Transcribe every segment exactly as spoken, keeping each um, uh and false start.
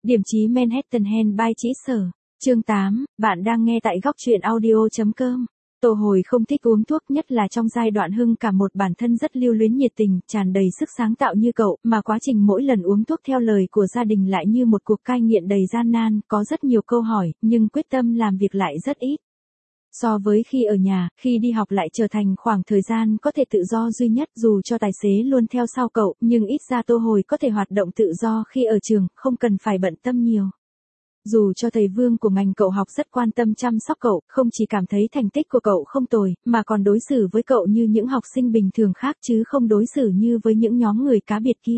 Điểm chí Manhattan Handball Chỉ Sở. Chương tám, bạn đang nghe tại góc truyện audio.com. Tô Hồi không thích uống thuốc, nhất là trong giai đoạn hưng cả một bản thân rất lưu luyến nhiệt tình, tràn đầy sức sáng tạo như cậu, mà quá trình mỗi lần uống thuốc theo lời của gia đình lại như một cuộc cai nghiện đầy gian nan, có rất nhiều câu hỏi, nhưng quyết tâm làm việc lại rất ít. So với khi ở nhà, khi đi học lại trở thành khoảng thời gian có thể tự do duy nhất, dù cho tài xế luôn theo sau cậu, nhưng ít ra Tô Hồi có thể hoạt động tự do khi ở trường, không cần phải bận tâm nhiều. Dù cho thầy Vương của ngành cậu học rất quan tâm chăm sóc cậu, không chỉ cảm thấy thành tích của cậu không tồi, mà còn đối xử với cậu như những học sinh bình thường khác chứ không đối xử như với những nhóm người cá biệt kia.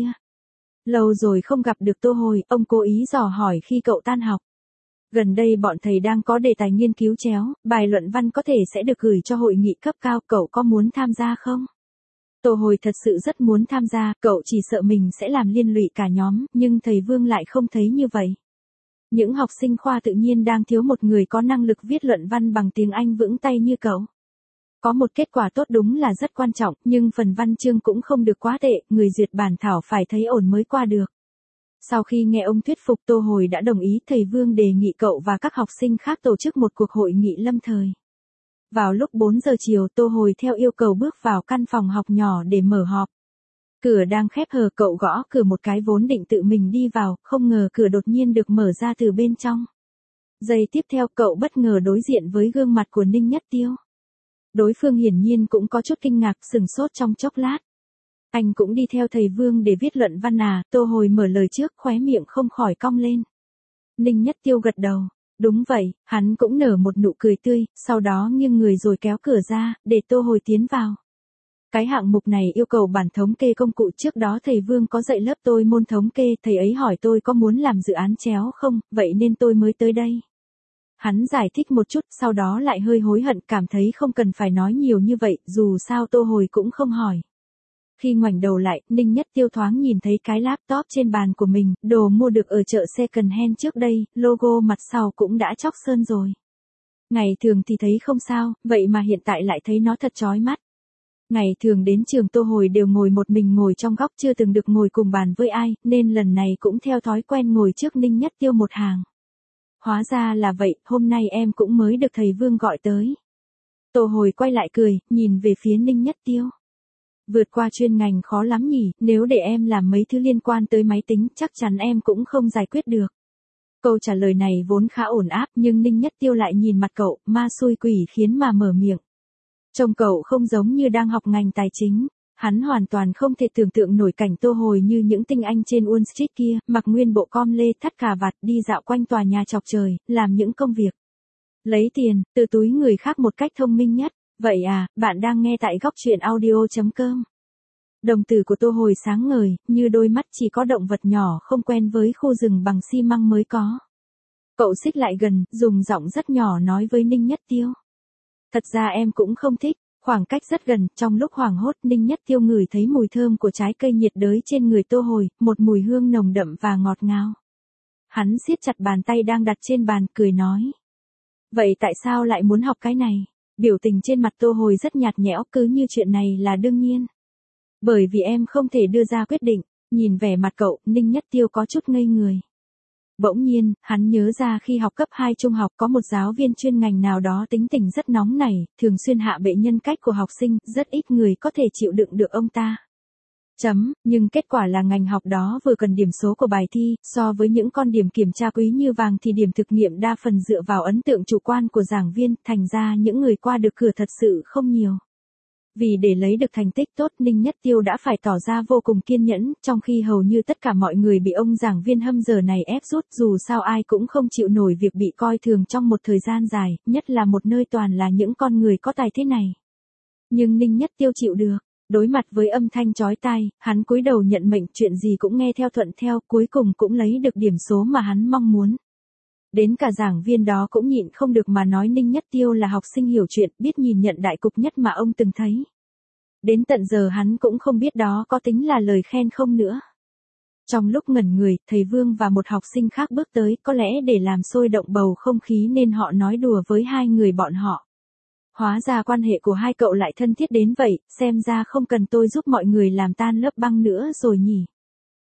Lâu rồi không gặp được Tô Hồi, ông cố ý dò hỏi khi cậu tan học. Gần đây bọn thầy đang có đề tài nghiên cứu chéo, bài luận văn có thể sẽ được gửi cho hội nghị cấp cao, cậu có muốn tham gia không? Tô Hồi thật sự rất muốn tham gia, cậu chỉ sợ mình sẽ làm liên lụy cả nhóm, nhưng thầy Vương lại không thấy như vậy. Những học sinh khoa tự nhiên đang thiếu một người có năng lực viết luận văn bằng tiếng Anh vững tay như cậu. Có một kết quả tốt đúng là rất quan trọng, nhưng phần văn chương cũng không được quá tệ, người duyệt bản thảo phải thấy ổn mới qua được. Sau khi nghe ông thuyết phục, Tô Hồi đã đồng ý, thầy Vương đề nghị cậu và các học sinh khác tổ chức một cuộc hội nghị lâm thời. Vào lúc bốn giờ chiều, Tô Hồi theo yêu cầu bước vào căn phòng học nhỏ để mở họp. Cửa đang khép hờ, cậu gõ cửa một cái vốn định tự mình đi vào, không ngờ cửa đột nhiên được mở ra từ bên trong. Giây tiếp theo cậu bất ngờ đối diện với gương mặt của Ninh Nhất Tiêu. Đối phương hiển nhiên cũng có chút kinh ngạc, sửng sốt trong chốc lát. Anh cũng đi theo thầy Vương để viết luận văn à? Tô Hồi mở lời trước, khóe miệng không khỏi cong lên. Ninh Nhất Tiêu gật đầu. Đúng vậy, hắn cũng nở một nụ cười tươi, sau đó nghiêng người rồi kéo cửa ra, để Tô Hồi tiến vào. Cái hạng mục này yêu cầu bản thống kê công cụ, trước đó thầy Vương có dạy lớp tôi môn thống kê, thầy ấy hỏi tôi có muốn làm dự án chéo không, vậy nên tôi mới tới đây. Hắn giải thích một chút, sau đó lại hơi hối hận, cảm thấy không cần phải nói nhiều như vậy, dù sao Tô Hồi cũng không hỏi. Khi ngoảnh đầu lại, Ninh Nhất Tiêu thoáng nhìn thấy cái laptop trên bàn của mình, đồ mua được ở chợ second hand trước đây, logo mặt sau cũng đã chóc sơn rồi. Ngày thường thì thấy không sao, vậy mà hiện tại lại thấy nó thật chói mắt. Ngày thường đến trường Tô Hồi đều ngồi một mình, ngồi trong góc, chưa từng được ngồi cùng bàn với ai, nên lần này cũng theo thói quen ngồi trước Ninh Nhất Tiêu một hàng. Hóa ra là vậy, hôm nay em cũng mới được thầy Vương gọi tới. Tô Hồi quay lại cười, nhìn về phía Ninh Nhất Tiêu. Vượt qua chuyên ngành khó lắm nhỉ, nếu để em làm mấy thứ liên quan tới máy tính, chắc chắn em cũng không giải quyết được. Câu trả lời này vốn khá ổn áp, nhưng Ninh Nhất Tiêu lại nhìn mặt cậu, ma xui quỷ khiến mà mở miệng. Trông cậu không giống như đang học ngành tài chính. Hắn hoàn toàn không thể tưởng tượng nổi cảnh Tô Hồi như những tinh anh trên Wall Street kia, mặc nguyên bộ com lê thắt cà vạt, đi dạo quanh tòa nhà chọc trời, làm những công việc lấy tiền từ túi người khác một cách thông minh nhất. Vậy à, bạn đang nghe tại góc truyện audio.com. Đồng tử của Tô Hồi sáng ngời, như đôi mắt chỉ có động vật nhỏ không quen với khu rừng bằng xi măng mới có. Cậu xích lại gần, dùng giọng rất nhỏ nói với Ninh Nhất Tiêu. Thật ra em cũng không thích. Khoảng cách rất gần, trong lúc hoảng hốt, Ninh Nhất Tiêu ngửi thấy mùi thơm của trái cây nhiệt đới trên người Tô Hồi, một mùi hương nồng đậm và ngọt ngào. Hắn siết chặt bàn tay đang đặt trên bàn, cười nói. Vậy tại sao lại muốn học cái này? Biểu tình trên mặt Tô Hồi rất nhạt nhẽo, cứ như chuyện này là đương nhiên. Bởi vì em không thể đưa ra quyết định. Nhìn vẻ mặt cậu, Ninh Nhất Tiêu có chút ngây người. Bỗng nhiên, hắn nhớ ra khi học cấp hai trung học có một giáo viên chuyên ngành nào đó tính tình rất nóng nảy, thường xuyên hạ bệ nhân cách của học sinh, rất ít người có thể chịu đựng được ông ta. Chấm, nhưng kết quả là ngành học đó vừa cần điểm số của bài thi, so với những con điểm kiểm tra quý như vàng thì điểm thực nghiệm đa phần dựa vào ấn tượng chủ quan của giảng viên, thành ra những người qua được cửa thật sự không nhiều. Vì để lấy được thành tích tốt, Ninh Nhất Tiêu đã phải tỏ ra vô cùng kiên nhẫn, trong khi hầu như tất cả mọi người bị ông giảng viên hâm giờ này ép rút, dù sao ai cũng không chịu nổi việc bị coi thường trong một thời gian dài, nhất là một nơi toàn là những con người có tài thế này. Nhưng Ninh Nhất Tiêu chịu được, đối mặt với âm thanh chói tai, hắn cúi đầu nhận mệnh, chuyện gì cũng nghe theo thuận theo, cuối cùng cũng lấy được điểm số mà hắn mong muốn. Đến cả giảng viên đó cũng nhịn không được mà nói Ninh Nhất Tiêu là học sinh hiểu chuyện, biết nhìn nhận đại cục nhất mà ông từng thấy. Đến tận giờ hắn cũng không biết đó có tính là lời khen không nữa. Trong lúc ngẩn người, thầy Vương và một học sinh khác bước tới, có lẽ để làm sôi động bầu không khí nên họ nói đùa với hai người bọn họ. Hóa ra quan hệ của hai cậu lại thân thiết đến vậy, xem ra không cần tôi giúp mọi người làm tan lớp băng nữa rồi nhỉ.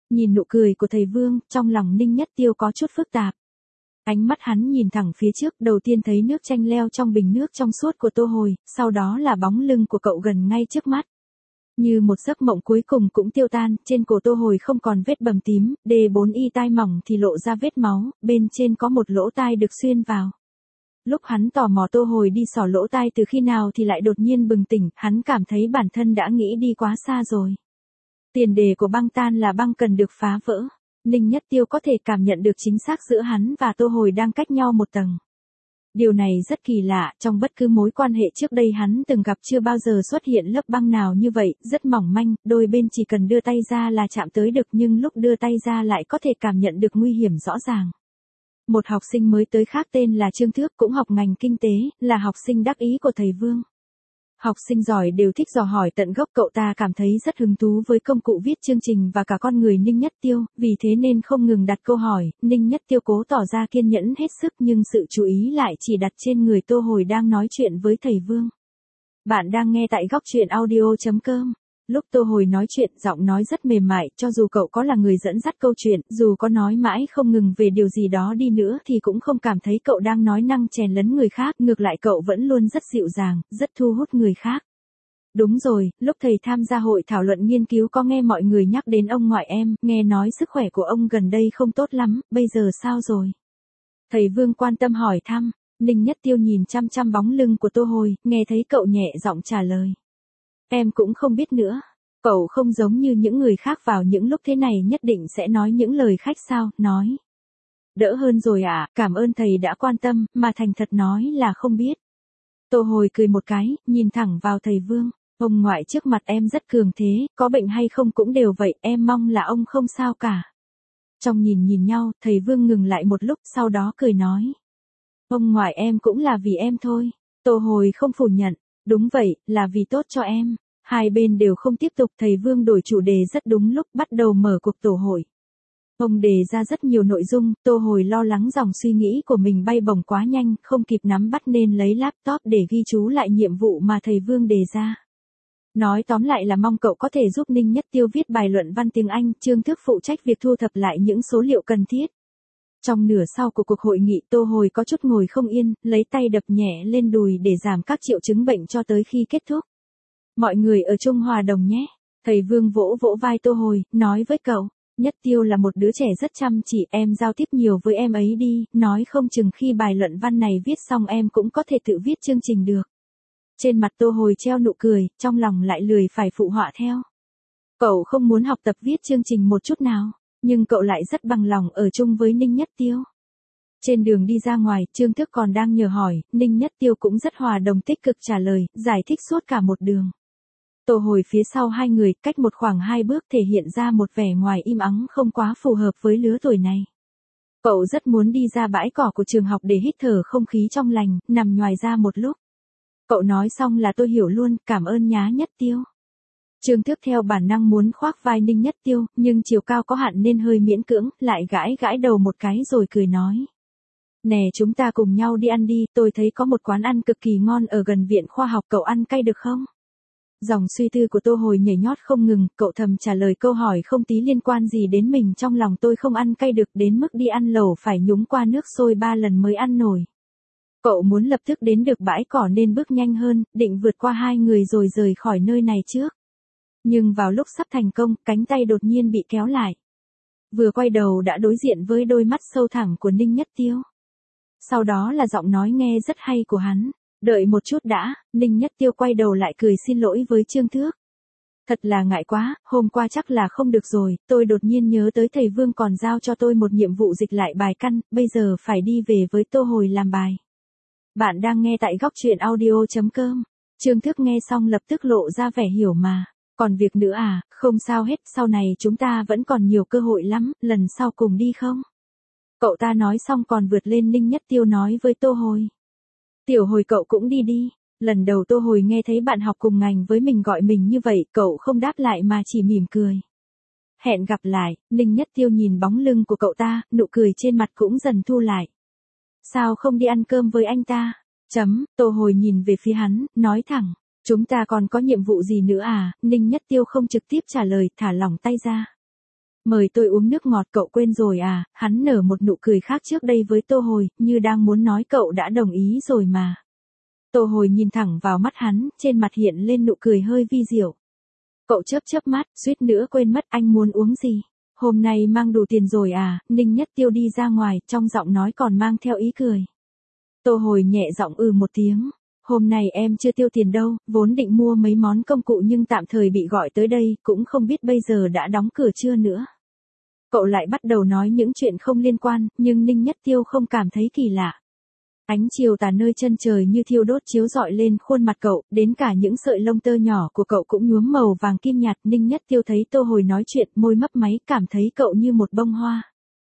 Nhìn nụ cười của thầy Vương, trong lòng Ninh Nhất Tiêu có chút phức tạp. Ánh mắt hắn nhìn thẳng phía trước, đầu tiên thấy nước chanh leo trong bình nước trong suốt của Tô Hồi, sau đó là bóng lưng của cậu gần ngay trước mắt. Như một giấc mộng cuối cùng cũng tiêu tan, trên cổ Tô Hồi không còn vết bầm tím, đê bốn y tai mỏng thì lộ ra vết máu, bên trên có một lỗ tai được xuyên vào. Lúc hắn tò mò Tô Hồi đi xỏ lỗ tai từ khi nào thì lại đột nhiên bừng tỉnh, hắn cảm thấy bản thân đã nghĩ đi quá xa rồi. Tiền đề của băng tan là băng cần được phá vỡ. Ninh Nhất Tiêu có thể cảm nhận được chính xác giữa hắn và Tô Hồi đang cách nhau một tầng. Điều này rất kỳ lạ, trong bất cứ mối quan hệ trước đây hắn từng gặp chưa bao giờ xuất hiện lớp băng nào như vậy, rất mỏng manh, đôi bên chỉ cần đưa tay ra là chạm tới được nhưng lúc đưa tay ra lại có thể cảm nhận được nguy hiểm rõ ràng. Một học sinh mới tới khác tên là Trương Thước cũng học ngành kinh tế, là học sinh đắc ý của thầy Vương. Học sinh giỏi đều thích dò hỏi tận gốc, cậu ta cảm thấy rất hứng thú với công cụ viết chương trình và cả con người Ninh Nhất Tiêu, vì thế nên không ngừng đặt câu hỏi. Ninh Nhất Tiêu cố tỏ ra kiên nhẫn hết sức nhưng sự chú ý lại chỉ đặt trên người Tô Hồi đang nói chuyện với thầy Vương. Bạn đang nghe tại góc truyện audio chấm com. Lúc Tô Hồi nói chuyện, giọng nói rất mềm mại, cho dù cậu có là người dẫn dắt câu chuyện, dù có nói mãi không ngừng về điều gì đó đi nữa thì cũng không cảm thấy cậu đang nói năng chèn lấn người khác, ngược lại cậu vẫn luôn rất dịu dàng, rất thu hút người khác. Đúng rồi, lúc thầy tham gia hội thảo luận nghiên cứu có nghe mọi người nhắc đến ông ngoại em, nghe nói sức khỏe của ông gần đây không tốt lắm, bây giờ sao rồi? Thầy Vương quan tâm hỏi thăm. Ninh Nhất Tiêu nhìn chăm chăm bóng lưng của Tô Hồi, nghe thấy cậu nhẹ giọng trả lời. Em cũng không biết nữa. Cậu không giống như những người khác vào những lúc thế này nhất định sẽ nói những lời khách sáo, nói. Đỡ hơn rồi ạ, à, cảm ơn thầy đã quan tâm, mà thành thật nói là không biết. Tô Hồi cười một cái, nhìn thẳng vào thầy Vương. Ông ngoại trước mặt em rất cường thế, có bệnh hay không cũng đều vậy, em mong là ông không sao cả. Trong nhìn nhìn nhau, thầy Vương ngừng lại một lúc, sau đó cười nói. Ông ngoại em cũng là vì em thôi. Tô Hồi không phủ nhận. Đúng vậy, là vì tốt cho em. Hai bên đều không tiếp tục, thầy Vương đổi chủ đề rất đúng lúc, bắt đầu mở cuộc tổ hội. Ông đề ra rất nhiều nội dung, Tô Hồi lo lắng dòng suy nghĩ của mình bay bổng quá nhanh, không kịp nắm bắt nên lấy laptop để ghi chú lại nhiệm vụ mà thầy Vương đề ra. Nói tóm lại là mong cậu có thể giúp Ninh Nhất Tiêu viết bài luận văn tiếng Anh, Trương Thước phụ trách việc thu thập lại những số liệu cần thiết. Trong nửa sau của cuộc hội nghị, Tô Hồi có chút ngồi không yên, lấy tay đập nhẹ lên đùi để giảm các triệu chứng bệnh cho tới khi kết thúc. Mọi người ở chung hòa đồng nhé. Thầy Vương vỗ vỗ vai Tô Hồi, nói với cậu. Nhất Tiêu là một đứa trẻ rất chăm chỉ, em giao tiếp nhiều với em ấy đi, nói không chừng khi bài luận văn này viết xong em cũng có thể tự viết chương trình được. Trên mặt Tô Hồi treo nụ cười, trong lòng lại lười phải phụ họa theo. Cậu không muốn học tập viết chương trình một chút nào, nhưng cậu lại rất bằng lòng ở chung với Ninh Nhất Tiêu. Trên đường đi ra ngoài, Trương Thước còn đang nhờ hỏi, Ninh Nhất Tiêu cũng rất hòa đồng tích cực trả lời, giải thích suốt cả một đường. Tô Hồi phía sau hai người, cách một khoảng hai bước thể hiện ra một vẻ ngoài im ắng không quá phù hợp với lứa tuổi này. Cậu rất muốn đi ra bãi cỏ của trường học để hít thở không khí trong lành, nằm nhoài ra một lúc. Cậu nói xong là tôi hiểu luôn, cảm ơn nhá Nhất Tiêu. Trương Thước theo bản năng muốn khoác vai Ninh Nhất Tiêu, nhưng chiều cao có hạn nên hơi miễn cưỡng, lại gãi gãi đầu một cái rồi cười nói. Nè chúng ta cùng nhau đi ăn đi, tôi thấy có một quán ăn cực kỳ ngon ở gần viện khoa học, cậu ăn cay được không? Dòng suy tư của Tô Hồi nhảy nhót không ngừng, cậu thầm trả lời câu hỏi không tí liên quan gì đến mình, trong lòng tôi không ăn cay được đến mức đi ăn lẩu phải nhúng qua nước sôi ba lần mới ăn nổi. Cậu muốn lập tức đến được bãi cỏ nên bước nhanh hơn, định vượt qua hai người rồi rời khỏi nơi này trước. Nhưng vào lúc sắp thành công, cánh tay đột nhiên bị kéo lại. Vừa quay đầu đã đối diện với đôi mắt sâu thẳm của Ninh Nhất Tiêu. Sau đó là giọng nói nghe rất hay của hắn. Đợi một chút đã, Ninh Nhất Tiêu quay đầu lại cười xin lỗi với Trương Thước. Thật là ngại quá, hôm qua chắc là không được rồi, tôi đột nhiên nhớ tới thầy Vương còn giao cho tôi một nhiệm vụ dịch lại bài căn, bây giờ phải đi về với Tô Hồi làm bài. Bạn đang nghe tại góc truyện audio chấm com. Trương Thước nghe xong lập tức lộ ra vẻ hiểu mà. Còn việc nữa à, không sao hết, sau này chúng ta vẫn còn nhiều cơ hội lắm, lần sau cùng đi không? Cậu ta nói xong còn vượt lên Ninh Nhất Tiêu nói với Tô Hồi. Tiểu Hồi cậu cũng đi đi. Lần đầu Tô Hồi nghe thấy bạn học cùng ngành với mình gọi mình như vậy, cậu không đáp lại mà chỉ mỉm cười. Hẹn gặp lại, Ninh Nhất Tiêu nhìn bóng lưng của cậu ta, nụ cười trên mặt cũng dần thu lại. Sao không đi ăn cơm với anh ta? Chấm, Tô Hồi nhìn về phía hắn, nói thẳng. Chúng ta còn có nhiệm vụ gì nữa à? Ninh Nhất Tiêu không trực tiếp trả lời, thả lỏng tay ra. Mời tôi uống nước ngọt, cậu quên rồi à? Hắn nở một nụ cười khác trước đây với Tô Hồi, như đang muốn nói cậu đã đồng ý rồi mà. Tô Hồi nhìn thẳng vào mắt hắn, trên mặt hiện lên nụ cười hơi vi diệu. Cậu chớp chớp mắt, suýt nữa quên mất anh muốn uống gì. Hôm nay mang đủ tiền rồi à? Ninh Nhất Tiêu đi ra ngoài, trong giọng nói còn mang theo ý cười. Tô Hồi nhẹ giọng ừ một tiếng. Hôm nay em chưa tiêu tiền đâu, vốn định mua mấy món công cụ nhưng tạm thời bị gọi tới đây, cũng không biết bây giờ đã đóng cửa chưa nữa. Cậu lại bắt đầu nói những chuyện không liên quan, nhưng Ninh Nhất Tiêu không cảm thấy kỳ lạ. Ánh chiều tà nơi chân trời như thiêu đốt chiếu rọi lên khuôn mặt cậu, đến cả những sợi lông tơ nhỏ của cậu cũng nhuốm màu vàng kim nhạt. Ninh Nhất Tiêu thấy Tô Hồi nói chuyện, môi mấp máy, cảm thấy cậu như một bông hoa.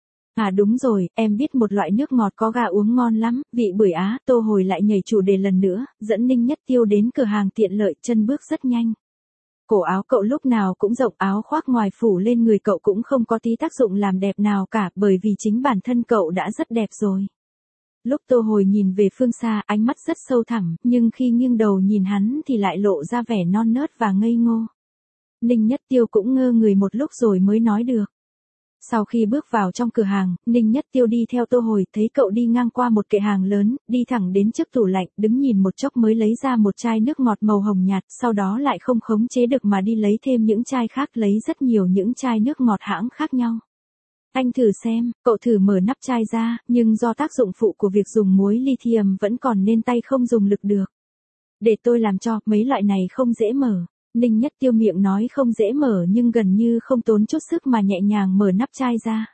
À đúng rồi, em biết một loại nước ngọt có ga uống ngon lắm, vị bưởi Á. Tô Hồi lại nhảy chủ đề lần nữa, dẫn Ninh Nhất Tiêu đến cửa hàng tiện lợi, chân bước rất nhanh. Cổ áo cậu lúc nào cũng rộng, áo khoác ngoài phủ lên người cậu cũng không có tí tác dụng làm đẹp nào cả, bởi vì chính bản thân cậu đã rất đẹp rồi. Lúc Tô Hồi nhìn về phương xa, ánh mắt rất sâu thẳm, nhưng khi nghiêng đầu nhìn hắn thì lại lộ ra vẻ non nớt và ngây ngô. Ninh Nhất Tiêu cũng ngơ người một lúc rồi mới nói được. Sau khi bước vào trong cửa hàng, Ninh Nhất Tiêu đi theo Tô Hồi, thấy cậu đi ngang qua một kệ hàng lớn, đi thẳng đến trước tủ lạnh, đứng nhìn một chốc mới lấy ra một chai nước ngọt màu hồng nhạt, sau đó lại không khống chế được mà đi lấy thêm những chai khác, lấy rất nhiều những chai nước ngọt hãng khác nhau. Anh thử xem, cậu thử mở nắp chai ra, nhưng do tác dụng phụ của việc dùng muối lithium vẫn còn nên tay không dùng lực được. Để tôi làm cho, mấy loại này không dễ mở. Ninh Nhất Tiêu miệng nói không dễ mở nhưng gần như không tốn chút sức mà nhẹ nhàng mở nắp chai ra.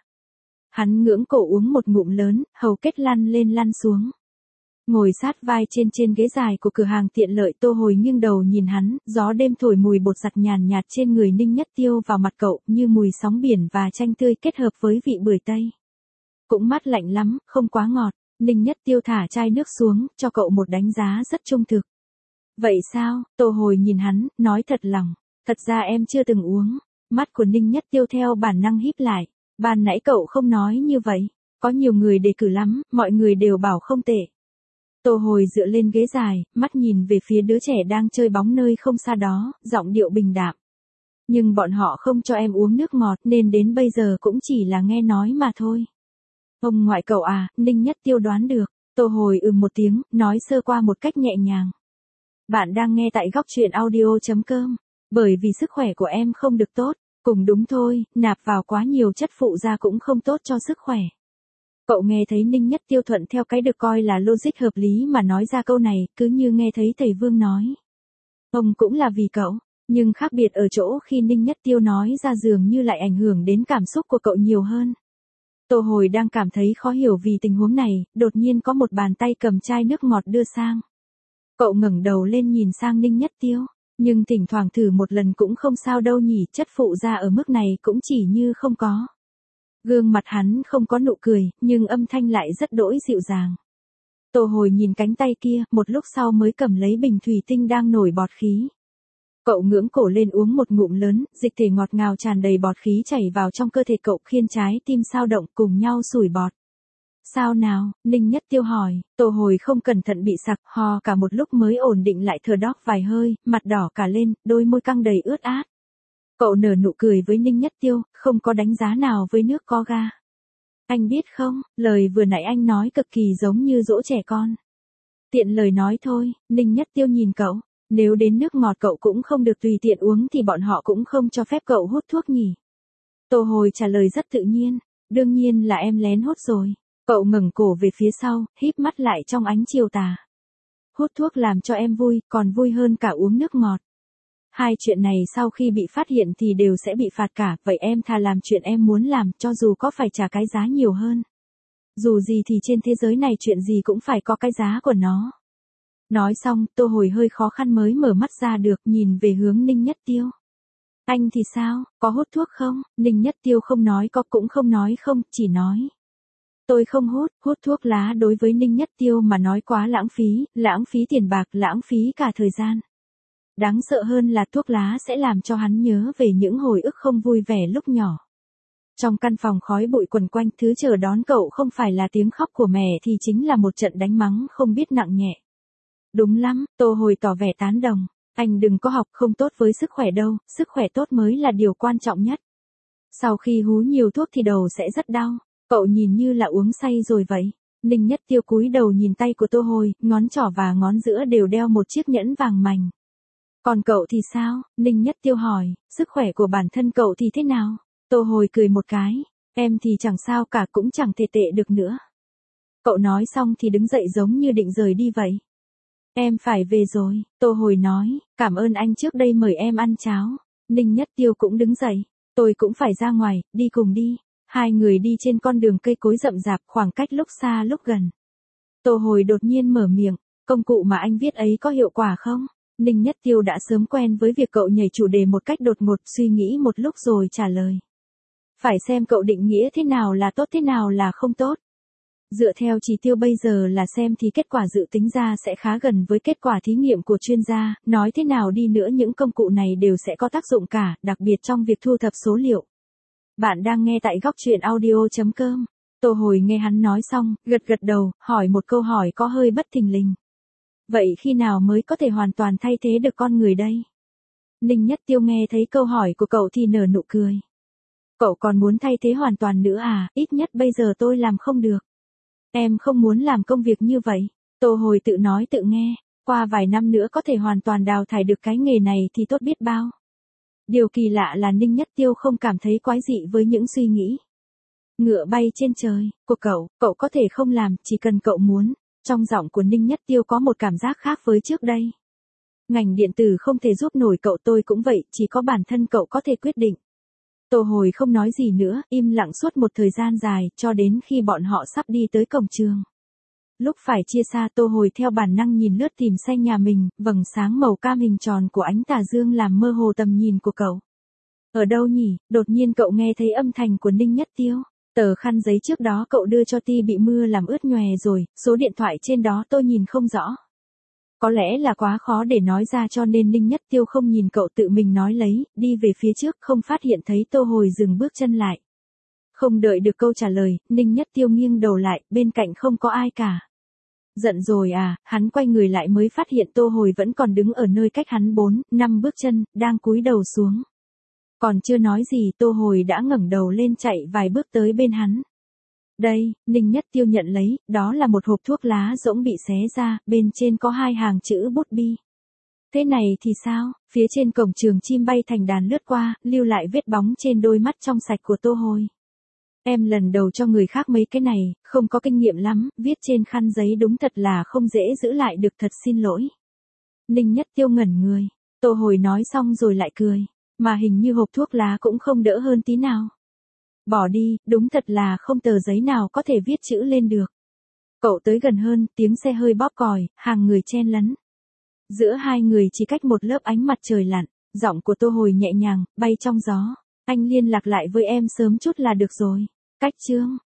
Hắn ngưỡng cổ uống một ngụm lớn, hầu kết lăn lên lăn xuống. Ngồi sát vai trên trên ghế dài của cửa hàng tiện lợi, Tô Hồi nghiêng đầu nhìn hắn, gió đêm thổi mùi bột giặt nhàn nhạt trên người Ninh Nhất Tiêu vào mặt cậu, như mùi sóng biển và chanh tươi kết hợp với vị bưởi tây. Cũng mát lạnh lắm, không quá ngọt. Ninh Nhất Tiêu thả chai nước xuống, cho cậu một đánh giá rất trung thực. Vậy sao? Tô Hồi nhìn hắn, nói thật lòng. Thật ra em chưa từng uống. Mắt của Ninh Nhất Tiêu theo bản năng híp lại. Ban nãy cậu không nói như vậy. Có nhiều người đề cử lắm, mọi người đều bảo không tệ. Tô Hồi dựa lên ghế dài, mắt nhìn về phía đứa trẻ đang chơi bóng nơi không xa đó, giọng điệu bình đạm. Nhưng bọn họ không cho em uống nước ngọt nên đến bây giờ cũng chỉ là nghe nói mà thôi. Ông ngoại cậu à? Ninh Nhất Tiêu đoán được. Tô Hồi ừm một tiếng, nói sơ qua một cách nhẹ nhàng. Bạn đang nghe tại góc truyện audio chấm com. Bởi vì sức khỏe của em không được tốt. Cùng đúng thôi, nạp vào quá nhiều chất phụ gia cũng không tốt cho sức khỏe. Cậu nghe thấy Ninh Nhất Tiêu thuận theo cái được coi là logic hợp lý mà nói ra câu này, cứ như nghe thấy thầy Vương nói. Ông cũng là vì cậu, nhưng khác biệt ở chỗ khi Ninh Nhất Tiêu nói ra dường như lại ảnh hưởng đến cảm xúc của cậu nhiều hơn. Tô Hồi đang cảm thấy khó hiểu vì tình huống này, đột nhiên có một bàn tay cầm chai nước ngọt đưa sang. Cậu ngẩng đầu lên nhìn sang Ninh Nhất Tiêu, nhưng thỉnh thoảng thử một lần cũng không sao đâu nhỉ, chất phụ gia ở mức này cũng chỉ như không có. Gương mặt hắn không có nụ cười, nhưng âm thanh lại rất đỗi dịu dàng. Tô Hồi nhìn cánh tay kia, một lúc sau mới cầm lấy bình thủy tinh đang nổi bọt khí. Cậu ngưỡng cổ lên uống một ngụm lớn, dịch thể ngọt ngào tràn đầy bọt khí chảy vào trong cơ thể cậu, khiến trái tim sao động cùng nhau sủi bọt. Sao nào? Ninh Nhất Tiêu hỏi. Tô Hồi không cẩn thận bị sặc, ho cả một lúc mới ổn định lại, thở đóc vài hơi, mặt đỏ cả lên, đôi môi căng đầy ướt át. Cậu nở nụ cười với Ninh Nhất Tiêu, không có đánh giá nào với nước có ga. Anh biết không, lời vừa nãy anh nói cực kỳ giống như dỗ trẻ con. Tiện lời nói thôi. Ninh Nhất Tiêu nhìn cậu. Nếu đến nước ngọt cậu cũng không được tùy tiện uống thì bọn họ cũng không cho phép cậu hút thuốc nhỉ? Tô Hồi trả lời rất tự nhiên. Đương nhiên là em lén hút rồi. Cậu ngẩng cổ về phía sau, híp mắt lại trong ánh chiều tà. Hút thuốc làm cho em vui, còn vui hơn cả uống nước ngọt. Hai chuyện này sau khi bị phát hiện thì đều sẽ bị phạt cả, vậy em thà làm chuyện em muốn làm, cho dù có phải trả cái giá nhiều hơn. Dù gì thì trên thế giới này chuyện gì cũng phải có cái giá của nó. Nói xong, Tô Hồi hơi khó khăn mới mở mắt ra được, nhìn về hướng Ninh Nhất Tiêu. Anh thì sao, có hút thuốc không? Ninh Nhất Tiêu không nói có cũng không nói không, chỉ nói. Tôi không hút, hút thuốc lá đối với Ninh Nhất Tiêu mà nói quá lãng phí, lãng phí tiền bạc, lãng phí cả thời gian. Đáng sợ hơn là thuốc lá sẽ làm cho hắn nhớ về những hồi ức không vui vẻ lúc nhỏ. Trong căn phòng khói bụi quần quanh, thứ chờ đón cậu không phải là tiếng khóc của mẹ thì chính là một trận đánh mắng không biết nặng nhẹ. Đúng lắm, Tô Hồi tỏ vẻ tán đồng. Anh đừng có học, không tốt với sức khỏe đâu, sức khỏe tốt mới là điều quan trọng nhất. Sau khi hú nhiều thuốc thì đầu sẽ rất đau, cậu nhìn như là uống say rồi vậy. Ninh Nhất Tiêu cúi đầu nhìn tay của Tô Hồi, ngón trỏ và ngón giữa đều đeo một chiếc nhẫn vàng mảnh. Còn cậu thì sao? Ninh Nhất Tiêu hỏi, sức khỏe của bản thân cậu thì thế nào? Tô Hồi cười một cái, em thì chẳng sao cả, cũng chẳng thể tệ được nữa. Cậu nói xong thì đứng dậy giống như định rời đi vậy. Em phải về rồi, Tô Hồi nói, cảm ơn anh trước đây mời em ăn cháo. Ninh Nhất Tiêu cũng đứng dậy, tôi cũng phải ra ngoài, đi cùng đi. Hai người đi trên con đường cây cối rậm rạp, khoảng cách lúc xa lúc gần. Tô Hồi đột nhiên mở miệng, công cụ mà anh viết ấy có hiệu quả không? Ninh Nhất Tiêu đã sớm quen với việc cậu nhảy chủ đề một cách đột ngột, suy nghĩ một lúc rồi trả lời. Phải xem cậu định nghĩa thế nào là tốt, thế nào là không tốt. Dựa theo chỉ tiêu bây giờ là xem thì kết quả dự tính ra sẽ khá gần với kết quả thí nghiệm của chuyên gia, nói thế nào đi nữa những công cụ này đều sẽ có tác dụng cả, đặc biệt trong việc thu thập số liệu. Bạn đang nghe tại góc truyện audio chấm com. Tô Hồi nghe hắn nói xong, gật gật đầu, hỏi một câu hỏi có hơi bất thình lình. Vậy khi nào mới có thể hoàn toàn thay thế được con người đây? Ninh Nhất Tiêu nghe thấy câu hỏi của cậu thì nở nụ cười. Cậu còn muốn thay thế hoàn toàn nữa à? Ít nhất bây giờ tôi làm không được. Em không muốn làm công việc như vậy. Tô Hồi tự nói tự nghe, qua vài năm nữa có thể hoàn toàn đào thải được cái nghề này thì tốt biết bao. Điều kỳ lạ là Ninh Nhất Tiêu không cảm thấy quái dị với những suy nghĩ ngựa bay trên trời của cậu, cậu có thể không làm, chỉ cần cậu muốn. Trong giọng của Ninh Nhất Tiêu có một cảm giác khác với trước đây. Ngành điện tử không thể giúp nổi cậu, tôi cũng vậy, chỉ có bản thân cậu có thể quyết định. Tô Hồi không nói gì nữa, im lặng suốt một thời gian dài, cho đến khi bọn họ sắp đi tới cổng trường. Lúc phải chia xa, Tô Hồi theo bản năng nhìn lướt tìm xanh nhà mình, vầng sáng màu cam hình tròn của ánh tà dương làm mơ hồ tầm nhìn của cậu. Ở đâu nhỉ? Đột nhiên cậu nghe thấy âm thanh của Ninh Nhất Tiêu. Tờ khăn giấy trước đó cậu đưa cho Ti bị mưa làm ướt nhòe rồi, số điện thoại trên đó tôi nhìn không rõ. Có lẽ là quá khó để nói ra cho nên Ninh Nhất Tiêu không nhìn cậu, tự mình nói lấy, đi về phía trước, không phát hiện thấy Tô Hồi dừng bước chân lại. Không đợi được câu trả lời, Ninh Nhất Tiêu nghiêng đầu lại, bên cạnh không có ai cả. Giận rồi à? Hắn quay người lại mới phát hiện Tô Hồi vẫn còn đứng ở nơi cách hắn bốn, năm bước chân, đang cúi đầu xuống. Còn chưa nói gì Tô Hồi đã ngẩng đầu lên chạy vài bước tới bên hắn. Đây, Ninh Nhất Tiêu nhận lấy, đó là một hộp thuốc lá rỗng bị xé ra, bên trên có hai hàng chữ bút bi. Thế này thì sao? Phía trên cổng trường chim bay thành đàn lướt qua, lưu lại vết bóng trên đôi mắt trong sạch của Tô Hồi. Em lần đầu cho người khác mấy cái này, không có kinh nghiệm lắm, viết trên khăn giấy đúng thật là không dễ giữ lại được, thật xin lỗi. Ninh Nhất Tiêu ngẩn người, Tô Hồi nói xong rồi lại cười, mà hình như hộp thuốc lá cũng không đỡ hơn tí nào. Bỏ đi, đúng thật là không tờ giấy nào có thể viết chữ lên được. Cậu tới gần hơn, tiếng xe hơi bóp còi, hàng người chen lấn. Giữa hai người chỉ cách một lớp ánh mặt trời lặn, giọng của Tô Hồi nhẹ nhàng, bay trong gió. Anh liên lạc lại với em sớm chút là được rồi. Cách chương.